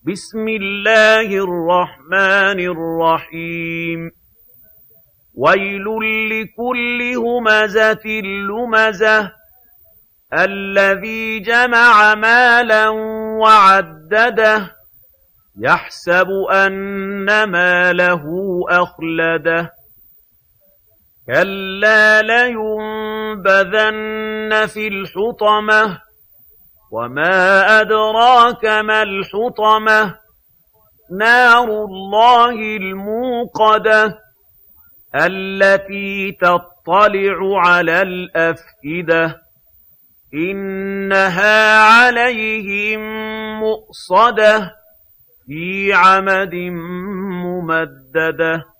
بسم الله الرحمن الرحيم ويل لكل همزة لمزة الذي جمع مالا وعدده يحسب أن ماله أخلده كلا لينبذن في الحطمة وما أدراك ما الحطمة نار الله الموقدة التي تطلع على الأفئدة إنها عليهم مؤصدة في عمد ممددة